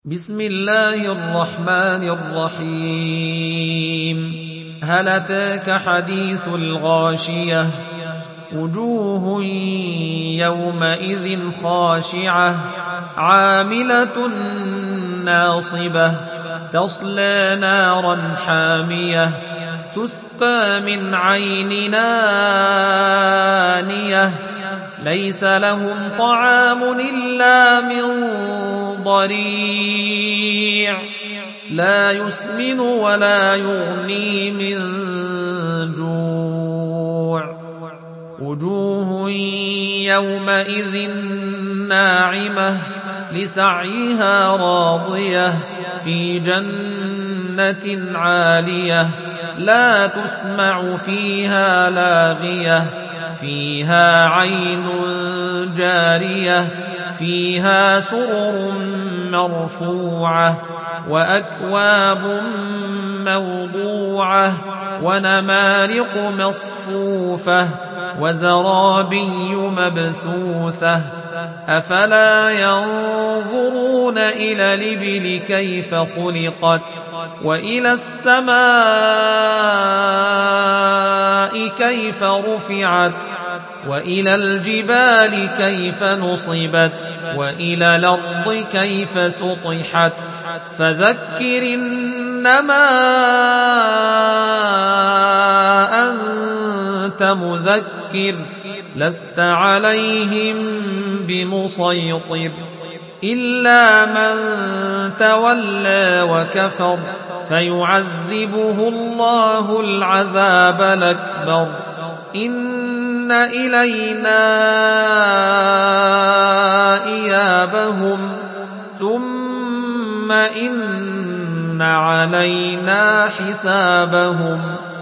بسم الله الرحمن الرحيم. هل أتاك حديث الغاشية؟ وجوه يومئذ خاشعة عاملة ناصبة تصلى نارا حامية تسقى من عين آنية ليس لهم طعام إلا من ضريع لا يسمن ولا يغني من جوع. وجوه يومئذ ناعمة لسعيها راضية في جنة عالية لا تسمع فيها لاغية فيها عين جارية فيها سرر مرفوعة وأكواب موضوعة ونمارق مصفوفة وزرابي مبثوثة. أفلا ينظرون إلى الإبل كيف خلقت وإلى السماء كيف رفعت وإلى الجبال كيف نصبت وإلى الأرض كيف سطحت. فذكر إنما أنت مذكر لست عليهم بمسيطر إلا من تولى وكفر فيعذبه الله العذاب الأكبر. إن إلينا إيابهم ثم إن علينا حسابهم.